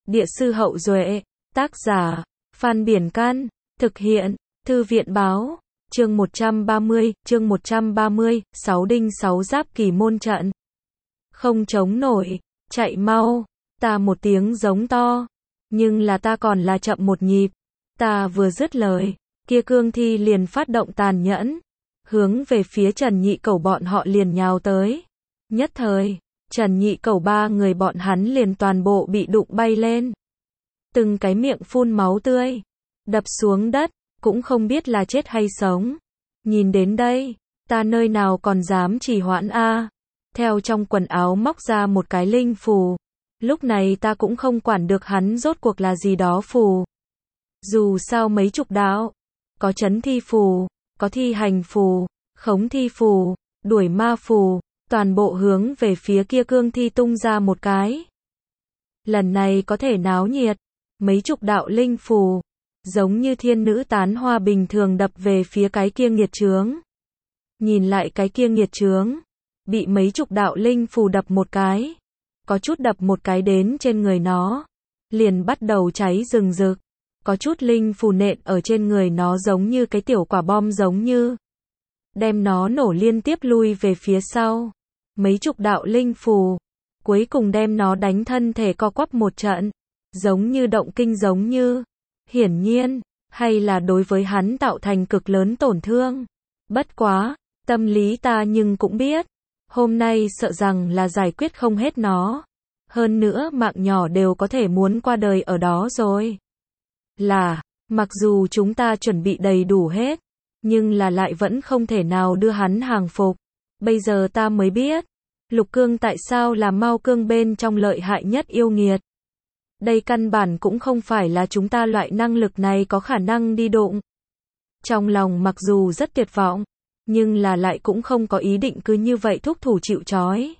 Địa sư Hậu Duệ, tác giả, Phan Biển Can, thực hiện, Thư viện Báo, chương 130, 6 đinh 6 giáp kỳ môn trận. Không chống nổi, chạy mau, ta một tiếng giống to, nhưng là ta còn là chậm một nhịp, ta vừa dứt lời, kia cương thi liền phát động tàn nhẫn, hướng về phía Trần Nhị Cẩu bọn họ liền nhào tới. Nhất thời, Trần Nhị Cẩu ba người bọn hắn liền toàn bộ bị đụng bay lên. Từng cái miệng phun máu tươi, đập xuống đất, cũng không biết là chết hay sống. Nhìn đến đây, ta nơi nào còn dám trì hoãn a. Theo trong quần áo móc ra một cái linh phù. Lúc này ta cũng không quản được hắn rốt cuộc là gì đó phù. Dù sao mấy chục đạo, có trấn thi phù, có thi hành phù, khống thi phù, đuổi ma phù, toàn bộ hướng về phía kia cương thi tung ra một cái. Lần này có thể náo nhiệt, mấy chục đạo linh phù, giống như thiên nữ tán hoa bình thường đập về phía cái kia nghiệt chướng. Nhìn lại cái kia nghiệt chướng, bị mấy chục đạo linh phù đập một cái, có chút đập một cái đến trên người nó, liền bắt đầu cháy rừng rực. Có chút linh phù nện ở trên người nó giống như cái tiểu quả bom giống như, đem nó nổ liên tiếp lui về phía sau. Mấy chục đạo linh phù, cuối cùng đem nó đánh thân thể co quắp một trận, giống như động kinh giống như. Hiển nhiên, hay là đối với hắn tạo thành cực lớn tổn thương. Bất quá, tâm lý ta nhưng cũng biết, hôm nay sợ rằng là giải quyết không hết nó. Hơn nữa mạng nhỏ đều có thể muốn qua đời ở đó rồi. Là, mặc dù chúng ta chuẩn bị đầy đủ hết, nhưng là lại vẫn không thể nào đưa hắn hàng phục. Bây giờ ta mới biết, Lục Cương tại sao là Mao Cương bên trong lợi hại nhất yêu nghiệt. Đây căn bản cũng không phải là chúng ta loại năng lực này có khả năng đi đụng. Trong lòng mặc dù rất tuyệt vọng, nhưng là lại cũng không có ý định cứ như vậy thúc thủ chịu trói.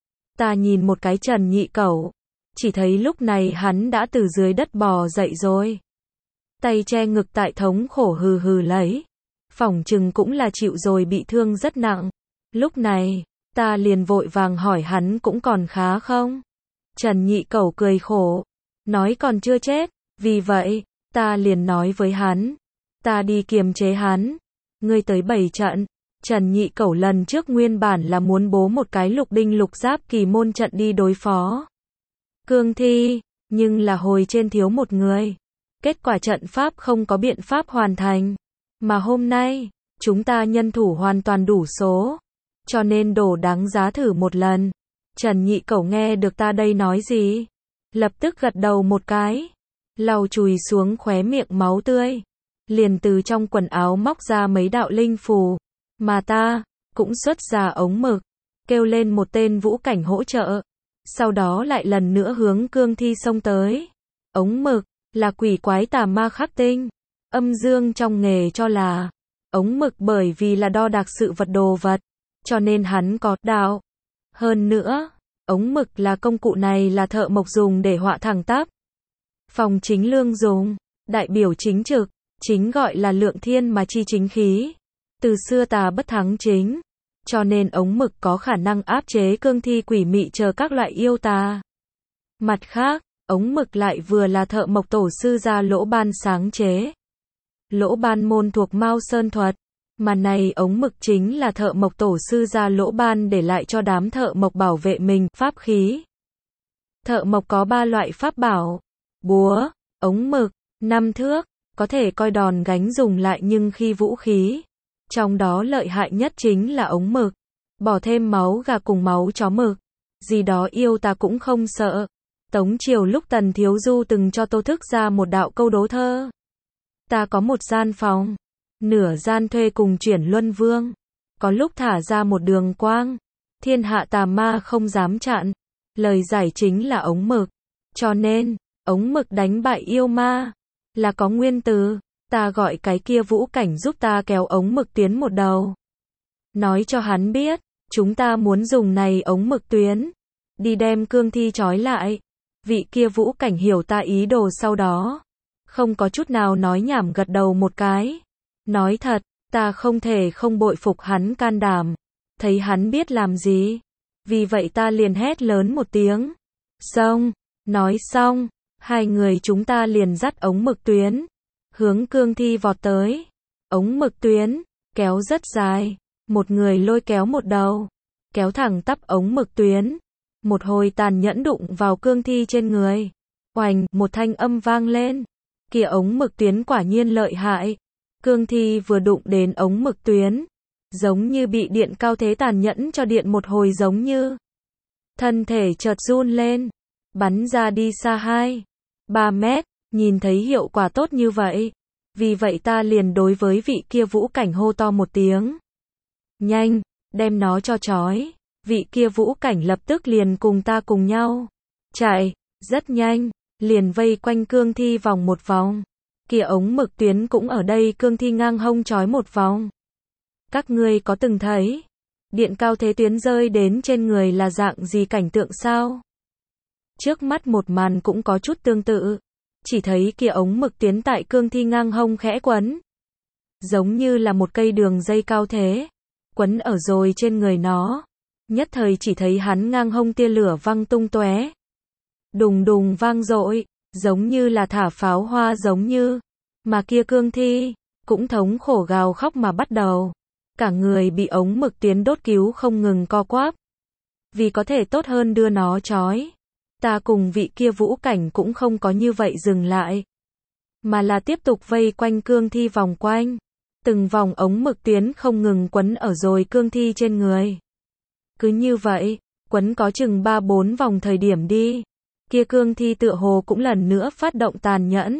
Ta nhìn một cái Trần Nhị Cẩu, chỉ thấy lúc này hắn đã từ dưới đất bò dậy rồi. Tay che ngực tại thống khổ hừ hừ lấy. Phỏng chừng cũng là chịu rồi bị thương rất nặng. Lúc này, ta liền vội vàng hỏi hắn cũng còn khá không? Trần Nhị Cẩu cười khổ, nói còn chưa chết, vì vậy, ta liền nói với hắn, ta đi kiềm chế hắn, ngươi tới 7 trận. Trần Nhị Cẩu lần trước nguyên bản là muốn bố một cái lục đinh lục giáp kỳ môn trận đi đối phó cương thi, nhưng là hồi trên thiếu một người. Kết quả trận pháp không có biện pháp hoàn thành, mà hôm nay, chúng ta nhân thủ hoàn toàn đủ số, cho nên đổ đáng giá thử một lần. Trần Nhị Cẩu nghe được ta đây nói gì, lập tức gật đầu một cái, lau chùi xuống khóe miệng máu tươi, liền từ trong quần áo móc ra mấy đạo linh phù, mà ta cũng xuất ra ống mực, kêu lên một tên vũ cảnh hỗ trợ, sau đó lại lần nữa hướng cương thi xông tới. Ống mực là quỷ quái tà ma khắc tinh, âm dương trong nghề cho là ống mực bởi vì là đo đạc sự vật đồ vật, cho nên hắn có đạo. Hơn nữa, ống mực là công cụ này là thợ mộc dùng để họa thẳng tắp. Phòng chính lương dùng, đại biểu chính trực, chính gọi là lượng thiên mà chi chính khí. Từ xưa tà bất thắng chính, cho nên ống mực có khả năng áp chế cương thi quỷ mị chờ các loại yêu tà. Mặt khác, ống mực lại vừa là thợ mộc tổ sư gia Lỗ Ban sáng chế. Lỗ Ban môn thuộc Mao Sơn thuật, mà này ống mực chính là thợ mộc tổ sư gia Lỗ Ban để lại cho đám thợ mộc bảo vệ mình, pháp khí. Thợ mộc có 3 loại pháp bảo: búa, ống mực, 5 thước, có thể coi đòn gánh dùng lại nhưng khi vũ khí. Trong đó lợi hại nhất chính là ống mực, bỏ thêm máu gà cùng máu chó mực, gì đó yêu ta cũng không sợ. Tống triều lúc Tần Thiếu Du từng cho Tô Thức ra một đạo câu đố thơ. Ta có một gian phòng, nửa gian thuê cùng chuyển luân vương, có lúc thả ra một đường quang, thiên hạ tà ma không dám chặn. Lời giải chính là ống mực, cho nên, ống mực đánh bại yêu ma, là có nguyên từ. Ta gọi cái kia vũ cảnh giúp ta kéo ống mực tuyến một đầu. Nói cho hắn biết, chúng ta muốn dùng này ống mực tuyến, đi đem cương thi trói lại. Vị kia vũ cảnh hiểu ta ý đồ sau đó, không có chút nào nói nhảm gật đầu một cái. Nói thật, ta không thể không bội phục hắn can đảm, thấy hắn biết làm gì. Vì vậy ta liền hét lớn một tiếng. Xong, nói xong, Hai người chúng ta liền dắt ống mực tuyến, hướng cương thi vọt tới. Ống mực tuyến, kéo rất dài, một người lôi kéo một đầu, kéo thẳng tắp ống mực tuyến. Một hồi tàn nhẫn đụng vào cương thi trên người. Oành, một thanh âm vang lên. Kìa ống mực tuyến quả nhiên lợi hại. Cương thi vừa đụng đến ống mực tuyến, giống như bị điện cao thế tàn nhẫn cho điện một hồi giống như. Thân thể chợt run lên, bắn ra đi xa 2-3 mét, nhìn thấy hiệu quả tốt như vậy. Vì vậy ta liền đối với vị kia vũ cảnh hô to một tiếng. Nhanh, đem nó cho trói. Vị kia vũ cảnh lập tức liền cùng ta cùng nhau chạy, rất nhanh, liền vây quanh cương thi vòng một vòng. Kia ống mực tuyến cũng ở đây cương thi ngang hông trói một vòng. Các ngươi có từng thấy điện cao thế tuyến rơi đến trên người là dạng gì cảnh tượng sao? Trước mắt một màn cũng có chút tương tự, chỉ thấy kia ống mực tuyến tại cương thi ngang hông khẽ quấn, giống như là một cây đường dây cao thế, quấn ở rồi trên người nó. Nhất thời chỉ thấy hắn ngang hông tia lửa văng tung tóe, đùng đùng vang dội, giống như là thả pháo hoa giống như. Mà kia cương thi cũng thống khổ gào khóc mà bắt đầu, cả người bị ống mực tuyến đốt cứu không ngừng co quắp. Vì có thể tốt hơn đưa nó trói, ta cùng vị kia vũ cảnh cũng không có như vậy dừng lại, mà là tiếp tục vây quanh cương thi vòng quanh, từng vòng ống mực tuyến không ngừng quấn ở rồi cương thi trên người. Cứ như vậy, quấn có chừng 3-4 vòng thời điểm đi, kia cương thi tựa hồ cũng lần nữa phát động tàn nhẫn.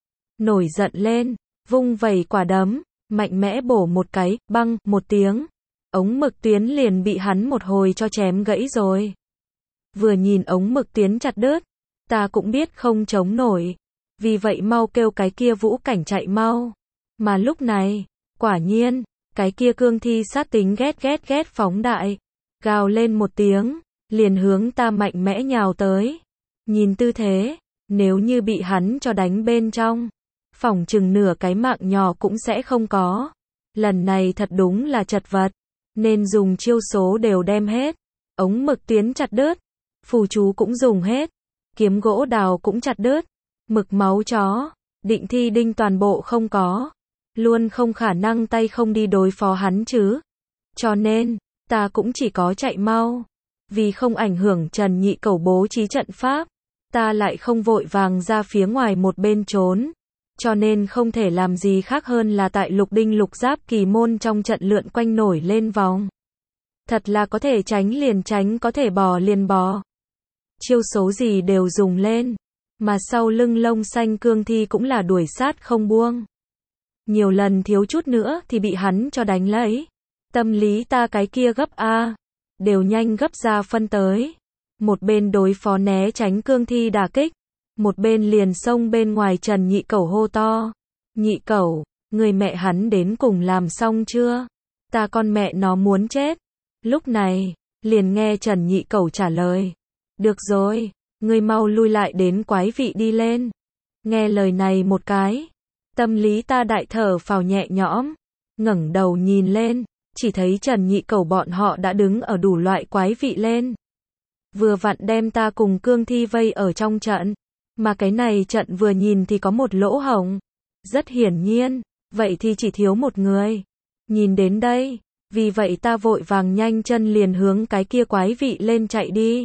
Nổi giận lên, vung vẩy quả đấm, mạnh mẽ bổ một cái, băng, một tiếng. Ống mực tuyến liền bị hắn một hồi cho chém gãy rồi. Vừa nhìn ống mực tuyến chặt đứt, ta cũng biết không chống nổi. Vì vậy mau kêu cái kia vũ cảnh chạy mau. Mà lúc này, quả nhiên, cái kia cương thi sát tính ghét phóng đại. Gào lên một tiếng, liền hướng ta mạnh mẽ nhào tới. Nhìn tư thế, nếu như bị hắn cho đánh bên trong, phỏng chừng nửa cái mạng nhỏ cũng sẽ không có. Lần này thật đúng là chật vật, nên dùng chiêu số đều đem hết. Ống mực tuyến chặt đứt, phù chú cũng dùng hết, kiếm gỗ đào cũng chặt đứt, mực máu chó, định thi đinh toàn bộ không có. Luôn không khả năng tay không đi đối phó hắn chứ. Cho nên, ta cũng chỉ có chạy mau. Vì không ảnh hưởng Trần Nhị Cẩu bố trí trận pháp, ta lại không vội vàng ra phía ngoài một bên trốn. Cho nên không thể làm gì khác hơn là tại lục đinh lục giáp kỳ môn trong trận lượn quanh nổi lên vòng. Thật là có thể tránh liền tránh, có thể bò liền bò. Chiêu số gì đều dùng lên. Mà sau lưng lông xanh cương thi cũng là đuổi sát không buông. Nhiều lần thiếu chút nữa thì bị hắn cho đánh lấy. Tâm lý ta cái kia gấp A. Đều nhanh gấp ra phân tới. Một bên đối phó né tránh cương thi đả kích. Một bên liền xông bên ngoài Trần Nhị Cẩu hô to. Nhị Cẩu, người mẹ hắn đến cùng làm xong chưa? Ta con mẹ nó muốn chết. Lúc này, liền nghe Trần Nhị Cẩu trả lời. Được rồi, ngươi mau lui lại đến quái vị đi lên. Nghe lời này một cái, tâm lý ta đại thở phào nhẹ nhõm, ngẩng đầu nhìn lên, chỉ thấy Trần Nhị Cẩu bọn họ đã đứng ở đủ loại quái vị lên. Vừa vặn đem ta cùng cương thi vây ở trong trận, mà cái này trận vừa nhìn thì có một lỗ hổng. Rất hiển nhiên, vậy thì chỉ thiếu một người. Nhìn đến đây, vì vậy ta vội vàng nhanh chân liền hướng cái kia quái vị lên chạy đi.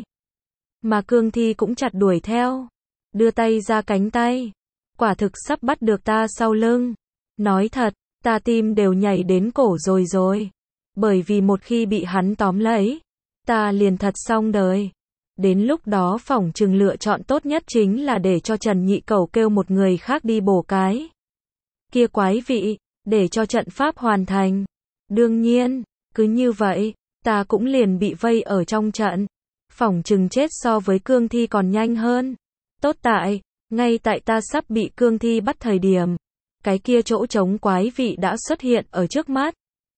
Mà cương thi cũng chặt đuổi theo, đưa tay ra cánh tay, quả thực sắp bắt được ta sau lưng. Nói thật, ta tim đều nhảy đến cổ rồi. Bởi vì một khi bị hắn tóm lấy, ta liền thật xong đời. Đến lúc đó phỏng chừng lựa chọn tốt nhất chính là để cho Trần Nhị Cẩu kêu một người khác đi bổ cái kia quái vị, để cho trận pháp hoàn thành. Đương nhiên, cứ như vậy, ta cũng liền bị vây ở trong trận. Phỏng chừng chết so với cương thi còn nhanh hơn. Tốt tại, ngay tại ta sắp bị cương thi bắt thời điểm, cái kia chỗ trống quái vị đã xuất hiện ở trước mắt.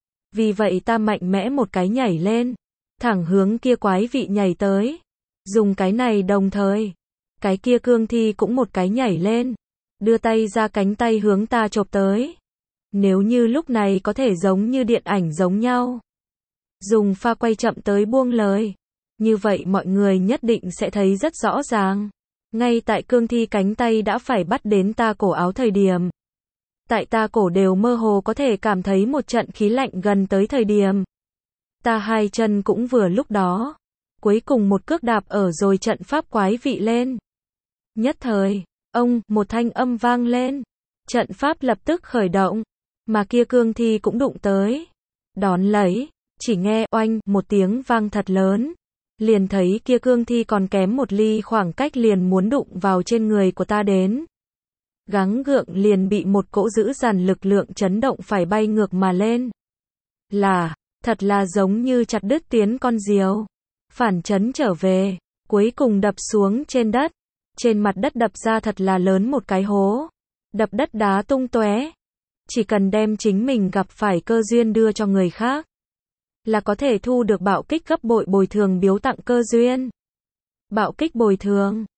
Vì vậy ta mạnh mẽ một cái nhảy lên, thẳng hướng kia quái vị nhảy tới. Dùng cái này đồng thời, cái kia cương thi cũng một cái nhảy lên, đưa tay ra cánh tay hướng ta chộp tới. Nếu như lúc này có thể giống như điện ảnh giống nhau, dùng pha quay chậm tới buông lời, như vậy mọi người nhất định sẽ thấy rất rõ ràng. Ngay tại cương thi cánh tay đã phải bắt đến ta cổ áo thời điểm. Tại ta cổ đều mơ hồ có thể cảm thấy một trận khí lạnh gần tới thời điểm. Ta hai chân cũng vừa lúc đó. Cuối cùng một cước đạp ở rồi trận pháp quái vị lên. Nhất thời, một thanh âm vang lên. Trận pháp lập tức khởi động. Mà kia cương thi cũng đụng tới. Đón lấy, chỉ nghe oanh một tiếng vang thật lớn. Liền thấy kia cương thi còn kém một ly khoảng cách liền muốn đụng vào trên người của ta đến. Gắng gượng liền bị một cỗ dữ dằn lực lượng chấn động phải bay ngược mà lên. Thật là giống như chặt đứt tiến con diều. Phản chấn trở về, cuối cùng đập xuống trên đất. Trên mặt đất đập ra thật là lớn một cái hố. Đập đất đá tung tóe. Chỉ cần đem chính mình gặp phải cơ duyên đưa cho người khác, là có thể thu được bạo kích gấp bội bồi thường biếu tặng cơ duyên. Bạo kích bồi thường.